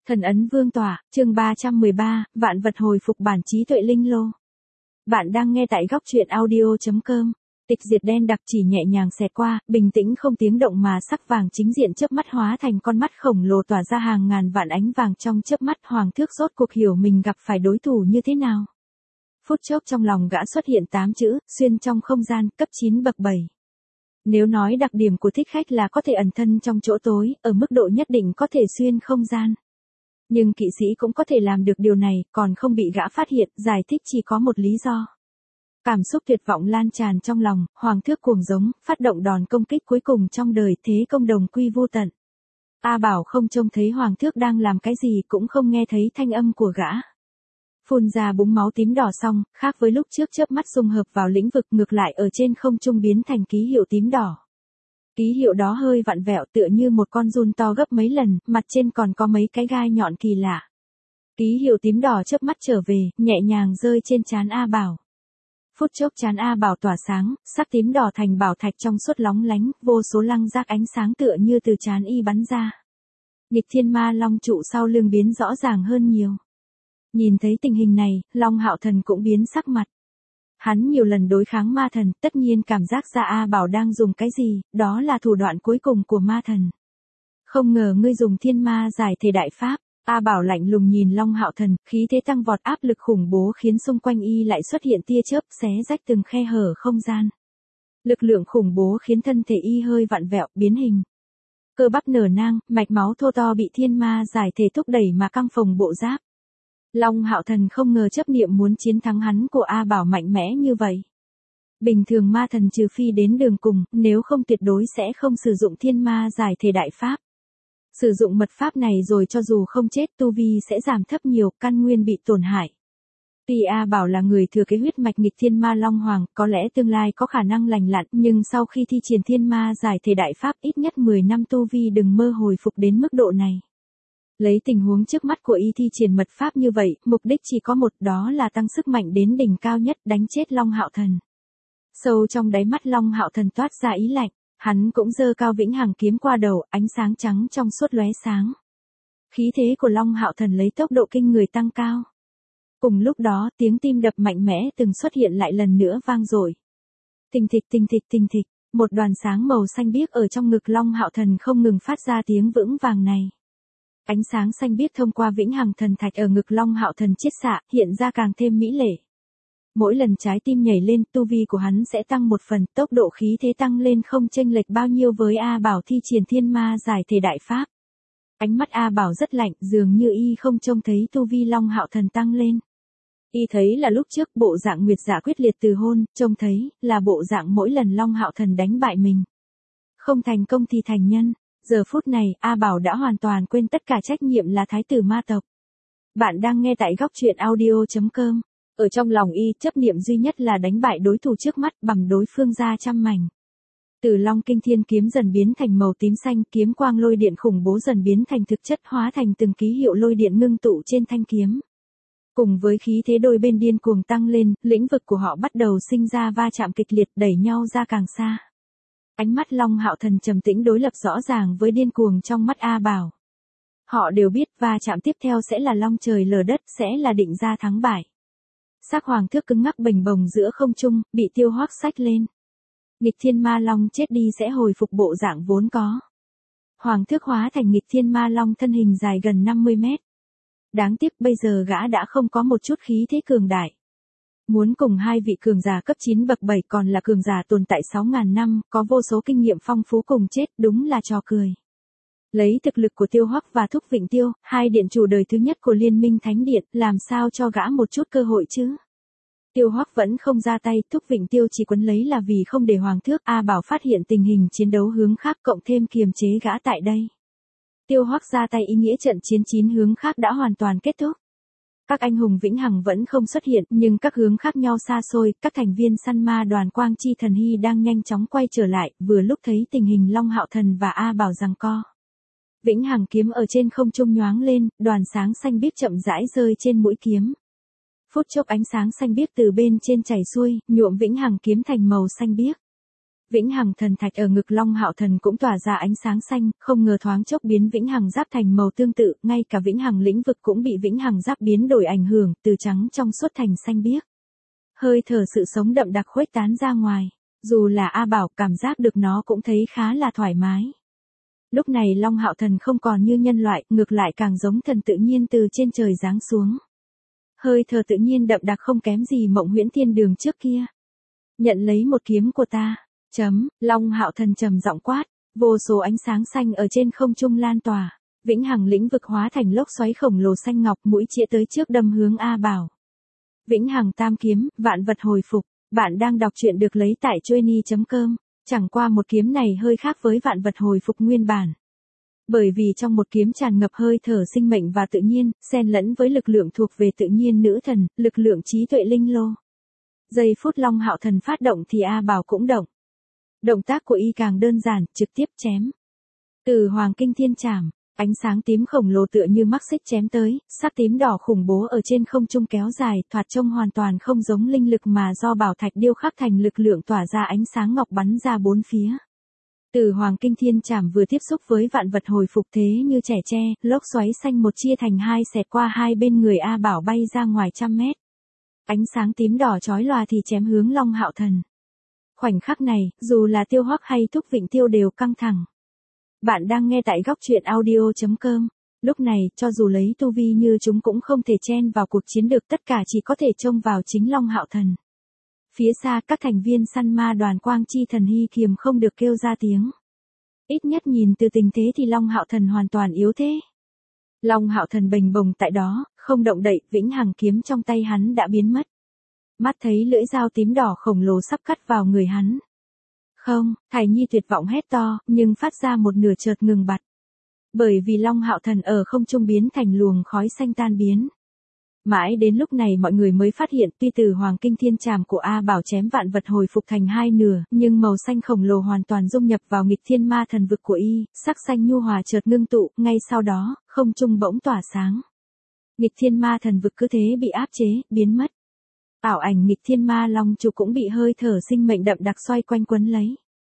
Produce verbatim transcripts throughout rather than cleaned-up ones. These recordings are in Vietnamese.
Thần ấn vương tỏa, chương ba trăm mười ba, vạn vật hồi phục bản trí tuệ linh lô. Bạn đang nghe tại góc truyện audio chấm com. Tịch diệt đen đặc chỉ nhẹ nhàng xẹt qua, bình tĩnh không tiếng động mà sắc vàng chính diện chớp mắt hóa thành con mắt khổng lồ tỏa ra hàng ngàn vạn ánh vàng trong chớp mắt. Hoàng thước rốt cuộc hiểu mình gặp phải đối thủ như thế nào. Phút chốc trong lòng gã xuất hiện tám chữ, xuyên trong không gian, cấp chín bậc bảy. Nếu nói đặc điểm của thích khách là có thể ẩn thân trong chỗ tối, ở mức độ nhất định có thể xuyên không gian. Nhưng kỵ sĩ cũng có thể làm được điều này, còn không bị gã phát hiện, giải thích chỉ có một lý do. Cảm xúc tuyệt vọng lan tràn trong lòng, Hoàng thước cuồng giống, phát động đòn công kích cuối cùng trong đời, thế công đồng quy vô tận. A Bảo không trông thấy Hoàng thước đang làm cái gì, cũng không nghe thấy thanh âm của gã. Phun ra búng máu tím đỏ xong, khác với lúc trước chớp mắt dung hợp vào lĩnh vực, ngược lại ở trên không trung biến thành ký hiệu tím đỏ. Ký hiệu đó hơi vặn vẹo tựa như một con giun to gấp mấy lần, mặt trên còn có mấy cái gai nhọn kỳ lạ. Ký hiệu tím đỏ chớp mắt trở về, nhẹ nhàng rơi trên trán A Bảo. Phút chốc trán A Bảo tỏa sáng, sắc tím đỏ thành bảo thạch trong suốt lóng lánh, vô số lăng rác ánh sáng tựa như từ trán y bắn ra. Nghịch thiên ma long trụ sau lưng biến rõ ràng hơn nhiều. Nhìn thấy tình hình này, Long Hạo Thần cũng biến sắc mặt. Hắn nhiều lần đối kháng ma thần, tất nhiên cảm giác ra A Bảo đang dùng cái gì, đó là thủ đoạn cuối cùng của ma thần. Không ngờ ngươi dùng thiên ma giải thể đại pháp. A Bảo lạnh lùng nhìn Long Hạo Thần, khí thế tăng vọt, áp lực khủng bố khiến xung quanh y lại xuất hiện tia chớp xé rách từng khe hở không gian. Lực lượng khủng bố khiến thân thể y hơi vặn vẹo, biến hình. Cơ bắp nở nang, mạch máu thô to bị thiên ma giải thể thúc đẩy mà căng phồng bộ giáp. Long Hạo Thần không ngờ chấp niệm muốn chiến thắng hắn của A Bảo mạnh mẽ như vậy. Bình thường ma thần trừ phi đến đường cùng, nếu không tuyệt đối sẽ không sử dụng thiên ma giải thể đại pháp. Sử dụng mật pháp này rồi cho dù không chết tu vi sẽ giảm thấp nhiều, căn nguyên bị tổn hại. Tuy A Bảo là người thừa kế huyết mạch nghịch thiên ma Long Hoàng, có lẽ tương lai có khả năng lành lặn, nhưng sau khi thi triển thiên ma giải thể đại pháp ít nhất mười năm tu vi đừng mơ hồi phục đến mức độ này. Lấy tình huống trước mắt của y thi triển mật pháp như vậy, mục đích chỉ có một, đó là tăng sức mạnh đến đỉnh cao nhất, đánh chết Long Hạo Thần. Sâu trong đáy mắt Long Hạo Thần toát ra ý lạnh, hắn cũng giơ cao vĩnh hằng kiếm qua đầu, ánh sáng trắng trong suốt lóe sáng. Khí thế của Long Hạo Thần lấy tốc độ kinh người tăng cao. Cùng lúc đó, tiếng tim đập mạnh mẽ từng xuất hiện lại lần nữa vang dội. Tình thịch tình thịch tình thịch, một đoàn sáng màu xanh biếc ở trong ngực Long Hạo Thần không ngừng phát ra tiếng vững vàng này. Ánh sáng xanh biếc thông qua vĩnh hằng thần thạch ở ngực Long Hạo Thần chiết xạ, hiện ra càng thêm mỹ lệ. Mỗi lần trái tim nhảy lên, tu vi của hắn sẽ tăng một phần, tốc độ khí thế tăng lên không chênh lệch bao nhiêu với A Bảo thi triển thiên ma giải thể đại pháp. Ánh mắt A Bảo rất lạnh, dường như y không trông thấy tu vi Long Hạo Thần tăng lên. Y thấy là lúc trước bộ dạng nguyệt dạ quyết liệt từ hôn, trông thấy là bộ dạng mỗi lần Long Hạo Thần đánh bại mình. Không thành công thì thành nhân. Giờ phút này, A Bảo đã hoàn toàn quên tất cả trách nhiệm là thái tử ma tộc. Bạn đang nghe tại góc truyện audio chấm com. Ở trong lòng y, chấp niệm duy nhất là đánh bại đối thủ trước mắt, bằng đối phương ra trăm mảnh. Từ Long Kinh Thiên kiếm dần biến thành màu tím xanh, kiếm quang lôi điện khủng bố dần biến thành thực chất, hóa thành từng ký hiệu lôi điện ngưng tụ trên thanh kiếm. Cùng với khí thế đôi bên điên cuồng tăng lên, lĩnh vực của họ bắt đầu sinh ra va chạm kịch liệt, đẩy nhau ra càng xa. Ánh mắt Long Hạo Thần trầm tĩnh đối lập rõ ràng với điên cuồng trong mắt A Bảo. Họ đều biết va chạm tiếp theo sẽ là long trời lở đất, sẽ là định ra thắng bại. Xác Hoàng thước cứng ngắc bềnh bồng giữa không trung, bị Tiêu Hoắc xách lên. Nghịch thiên ma long chết đi sẽ hồi phục bộ dạng vốn có. Hoàng thước hóa thành nghịch thiên ma long thân hình dài gần năm mươi mét. Đáng tiếc bây giờ gã đã không có một chút khí thế cường đại. Muốn cùng hai vị cường giả cấp chín bậc bảy còn là cường giả tồn tại sáu ngàn năm, có vô số kinh nghiệm phong phú cùng chết, đúng là trò cười. Lấy thực lực của Tiêu Hoắc và Thúc Vịnh Tiêu, hai điện chủ đời thứ nhất của Liên minh Thánh Điện, làm sao cho gã một chút cơ hội chứ? Tiêu Hoắc vẫn không ra tay, Thúc Vịnh Tiêu chỉ quấn lấy là vì không để Hoàng thước A Bảo phát hiện tình hình chiến đấu hướng khác, cộng thêm kiềm chế gã tại đây. Tiêu Hoắc ra tay ý nghĩa trận chiến chín hướng khác đã hoàn toàn kết thúc. Các anh hùng vĩnh hằng vẫn không xuất hiện, nhưng các hướng khác nhau xa xôi, các thành viên săn ma đoàn Quang Chi Thần Hy đang nhanh chóng quay trở lại, vừa lúc thấy tình hình Long Hạo Thần và A Bảo giằng co. Vĩnh hằng kiếm ở trên không trung nhoáng lên, đoàn sáng xanh biếc chậm rãi rơi trên mũi kiếm. Phút chốc ánh sáng xanh biếc từ bên trên chảy xuôi, nhuộm vĩnh hằng kiếm thành màu xanh biếc. Vĩnh hằng thần thạch ở ngực Long Hạo Thần cũng tỏa ra ánh sáng xanh, không ngờ thoáng chốc biến vĩnh hằng giáp thành màu tương tự, ngay cả vĩnh hằng lĩnh vực cũng bị vĩnh hằng giáp biến đổi ảnh hưởng, từ trắng trong suốt thành xanh biếc. Hơi thở sự sống đậm đặc khuếch tán ra ngoài, dù là A Bảo cảm giác được nó cũng thấy khá là thoải mái. Lúc này Long Hạo Thần không còn như nhân loại, ngược lại càng giống thần tự nhiên từ trên trời giáng xuống. Hơi thở tự nhiên đậm đặc không kém gì Mộng Huyễn Thiên Đường trước kia. Nhận lấy một kiếm của ta. Chấm, Long Hạo Thần trầm giọng quát, vô số ánh sáng xanh ở trên không trung lan tỏa, vĩnh hằng lĩnh vực hóa thành lốc xoáy khổng lồ xanh ngọc, mũi chĩa tới trước đâm hướng A Bảo. Vĩnh hằng tam kiếm, vạn vật hồi phục, bạn đang đọc truyện được lấy tại chuyenny chấm com, chẳng qua một kiếm này hơi khác với vạn vật hồi phục nguyên bản. Bởi vì trong một kiếm tràn ngập hơi thở sinh mệnh và tự nhiên, xen lẫn với lực lượng thuộc về tự nhiên nữ thần, lực lượng trí tuệ linh lô. Giây phút Long Hạo Thần phát động thì A Bảo cũng động. Động tác của y càng đơn giản, trực tiếp chém. Từ Hoàng Kinh Thiên Trảm, ánh sáng tím khổng lồ tựa như mắc xích chém tới, sắc tím đỏ khủng bố ở trên không trung kéo dài, thoạt trông hoàn toàn không giống linh lực mà do bảo thạch điêu khắc thành lực lượng tỏa ra ánh sáng ngọc bắn ra bốn phía. Từ Hoàng Kinh Thiên Trảm vừa tiếp xúc với vạn vật hồi phục thế như trẻ tre, lốc xoáy xanh một chia thành hai xẹt qua hai bên người A Bảo bay ra ngoài trăm mét. Ánh sáng tím đỏ chói lòa thì chém hướng Long Hạo Thần. Khoảnh khắc này, dù là Tiêu Hoắc hay Thúc Vịnh Tiêu đều căng thẳng. Bạn đang nghe tại góc truyện audio chấm com. Lúc này, cho dù lấy tu vi như chúng cũng không thể chen vào cuộc chiến được, tất cả chỉ có thể trông vào chính Long Hạo Thần. Phía xa các thành viên săn ma đoàn Quang Chi Thần Hy kiềm không được kêu ra tiếng. Ít nhất nhìn từ tình thế thì Long Hạo Thần hoàn toàn yếu thế. Long Hạo Thần bềnh bồng tại đó, không động đậy, vĩnh hằng kiếm trong tay hắn đã biến mất. Mắt thấy lưỡi dao tím đỏ khổng lồ sắp cắt vào người hắn. Không, Thải Nhi tuyệt vọng hét to, nhưng phát ra một nửa chợt ngừng bặt. Bởi vì Long Hạo Thần ở không trung biến thành luồng khói xanh tan biến. Mãi đến lúc này mọi người mới phát hiện tuy từ Hoàng Kinh Thiên Trảm của A Bảo chém vạn vật hồi phục thành hai nửa, nhưng màu xanh khổng lồ hoàn toàn dung nhập vào nghịch thiên ma thần vực của y, sắc xanh nhu hòa chợt ngưng tụ, ngay sau đó, không trung bỗng tỏa sáng. Nghịch thiên ma thần vực cứ thế bị áp chế, biến mất. Ảo ảnh nghịch thiên ma long trụ cũng bị hơi thở sinh mệnh đậm đặc xoay quanh quấn lấy.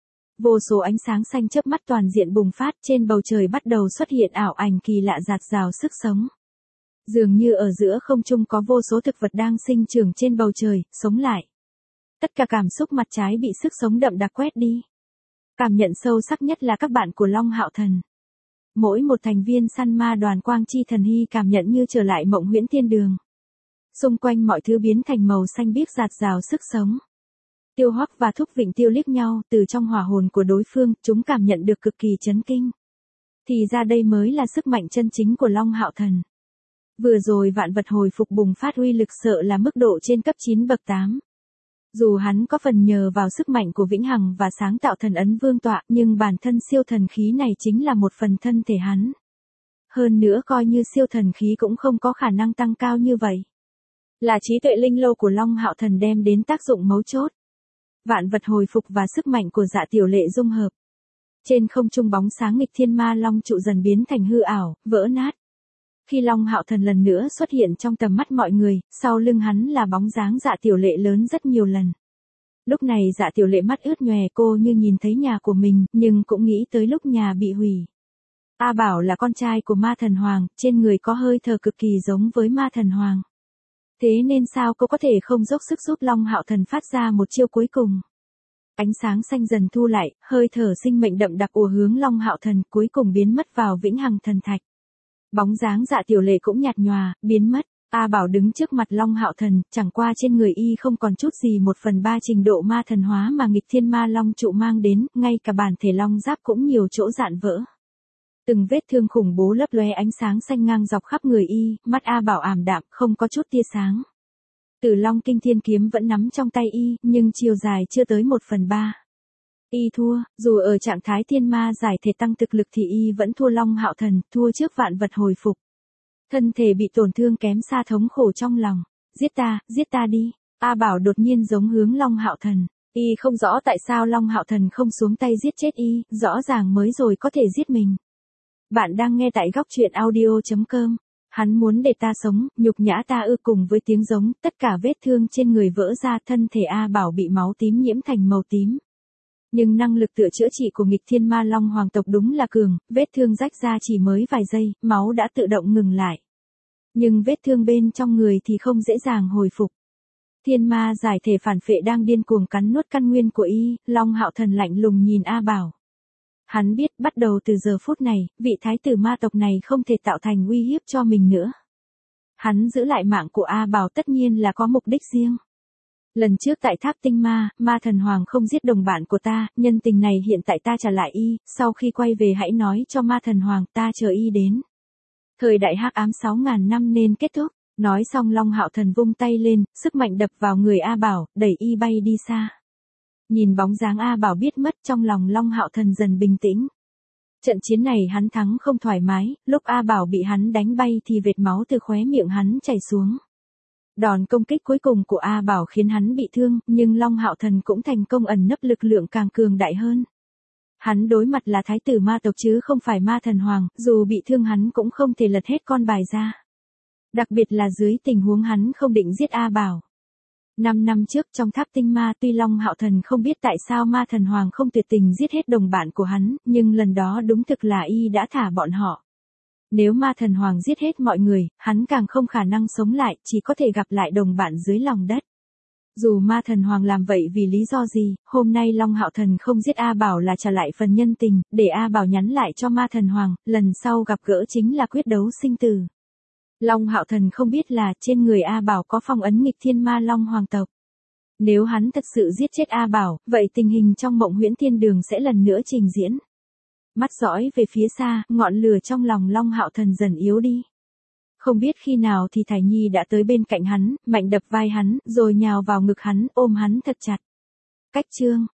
Vô số ánh sáng xanh chớp mắt toàn diện bùng phát, trên bầu trời bắt đầu xuất hiện ảo ảnh kỳ lạ rạt rào sức sống. Dường như ở giữa không trung có vô số thực vật đang sinh trưởng trên bầu trời, sống lại. Tất cả cảm xúc mặt trái bị sức sống đậm đặc quét đi. Cảm nhận sâu sắc nhất là các bạn của Long Hạo Thần. Mỗi một thành viên săn ma đoàn Quang Chi Thần Hy cảm nhận như trở lại Mộng Huyễn Thiên Đường. Xung quanh mọi thứ biến thành màu xanh biếc rạt rào sức sống. Tiêu Hoắc và Thúc Vịnh Tiêu liếc nhau, từ trong hỏa hồn của đối phương, chúng cảm nhận được cực kỳ chấn kinh. Thì ra đây mới là sức mạnh chân chính của Long Hạo Thần. Vừa rồi vạn vật hồi phục bùng phát uy lực sợ là mức độ trên cấp chín bậc tám. Dù hắn có phần nhờ vào sức mạnh của vĩnh hằng và sáng tạo thần ấn vương tọa, nhưng bản thân siêu thần khí này chính là một phần thân thể hắn. Hơn nữa coi như siêu thần khí cũng không có khả năng tăng cao như vậy. Là trí tuệ linh lô của Long Hạo Thần đem đến tác dụng mấu chốt. Vạn vật hồi phục và sức mạnh của Dạ Tiểu Lệ dung hợp. Trên không trung bóng sáng nghịch thiên ma long trụ dần biến thành hư ảo, vỡ nát. Khi Long Hạo Thần lần nữa xuất hiện trong tầm mắt mọi người, sau lưng hắn là bóng dáng Dạ Tiểu Lệ lớn rất nhiều lần. Lúc này Dạ Tiểu Lệ mắt ướt nhòe, cô như nhìn thấy nhà của mình, nhưng cũng nghĩ tới lúc nhà bị hủy. A Bảo là con trai của Ma Thần Hoàng, trên người có hơi thở cực kỳ giống với Ma Thần Hoàng. Thế nên sao cô có thể không dốc sức giúp Long Hạo Thần phát ra một chiêu cuối cùng. Ánh sáng xanh dần thu lại, hơi thở sinh mệnh đậm đặc ùa hướng Long Hạo Thần, cuối cùng biến mất vào vĩnh hằng thần thạch. Bóng dáng Dạ Tiểu Lệ cũng nhạt nhòa, biến mất. A Bảo đứng trước mặt Long Hạo Thần, chẳng qua trên người y không còn chút gì một phần ba trình độ ma thần hóa mà nghịch thiên ma long trụ mang đến, ngay cả bản thể long giáp cũng nhiều chỗ rạn vỡ. Từng vết thương khủng bố lấp lóe ánh sáng xanh ngang dọc khắp người y, mắt A Bảo ảm đạm, không có chút tia sáng. Tử Long Kinh Thiên kiếm vẫn nắm trong tay y, nhưng chiều dài chưa tới một phần ba. Y thua, dù ở trạng thái thiên ma giải thể tăng thực lực thì y vẫn thua Long Hạo Thần, thua trước vạn vật hồi phục. Thân thể bị tổn thương kém xa thống khổ trong lòng. Giết ta, giết ta đi. A Bảo đột nhiên giống hướng Long Hạo Thần. Y không rõ tại sao Long Hạo Thần không xuống tay giết chết y, rõ ràng mới rồi có thể giết mình. Bạn đang nghe tại góc truyện audio chấm com. Hắn muốn để ta sống, nhục nhã ta ư. Cùng với tiếng giống, tất cả vết thương trên người vỡ ra, thân thể A Bảo bị máu tím nhiễm thành màu tím. Nhưng năng lực tựa chữa trị của nghịch thiên ma long hoàng tộc đúng là cường, vết thương rách ra chỉ mới vài giây, máu đã tự động ngừng lại. Nhưng vết thương bên trong người thì không dễ dàng hồi phục. Thiên ma giải thể phản phệ đang điên cuồng cắn nuốt căn nguyên của y, Long Hạo Thần lạnh lùng nhìn A Bảo. Hắn biết bắt đầu từ giờ phút này, vị thái tử ma tộc này không thể tạo thành uy hiếp cho mình nữa. Hắn giữ lại mạng của A Bảo tất nhiên là có mục đích riêng. Lần trước tại tháp tinh ma, ma thần hoàng không giết đồng bạn của ta, nhân tình này hiện tại ta trả lại y, sau khi quay về hãy nói cho ma thần hoàng ta chờ y đến. Thời đại hắc ám sáu ngàn năm nên kết thúc, nói xong Long Hạo Thần vung tay lên, sức mạnh đập vào người A Bảo, đẩy y bay đi xa. Nhìn bóng dáng A Bảo biết mất trong lòng Long Hạo Thần dần bình tĩnh. Trận chiến này hắn thắng không thoải mái, lúc A Bảo bị hắn đánh bay thì vệt máu từ khóe miệng hắn chảy xuống. Đòn công kích cuối cùng của A Bảo khiến hắn bị thương, nhưng Long Hạo Thần cũng thành công ẩn nấp lực lượng càng cường đại hơn. Hắn đối mặt là thái tử ma tộc chứ không phải ma thần hoàng, dù bị thương hắn cũng không thể lật hết con bài ra. Đặc biệt là dưới tình huống hắn không định giết A Bảo. Năm năm trước trong tháp tinh ma tuy Long Hạo Thần không biết tại sao ma thần hoàng không tuyệt tình giết hết đồng bạn của hắn, nhưng lần đó đúng thực là y đã thả bọn họ. Nếu ma thần hoàng giết hết mọi người, hắn càng không khả năng sống lại, chỉ có thể gặp lại đồng bạn dưới lòng đất. Dù ma thần hoàng làm vậy vì lý do gì, hôm nay Long Hạo Thần không giết A Bảo là trả lại phần nhân tình, để A Bảo nhắn lại cho ma thần hoàng, lần sau gặp gỡ chính là quyết đấu sinh tử. Long Hạo Thần không biết là trên người A Bảo có phong ấn nghịch thiên ma long hoàng tộc. Nếu hắn thực sự giết chết A Bảo, vậy tình hình trong mộng huyễn thiên đường sẽ lần nữa trình diễn. Mắt dõi về phía xa, ngọn lửa trong lòng Long Hạo Thần dần yếu đi. Không biết khi nào thì Thải Nhi đã tới bên cạnh hắn, mạnh đập vai hắn, rồi nhào vào ngực hắn, ôm hắn thật chặt. Cách chương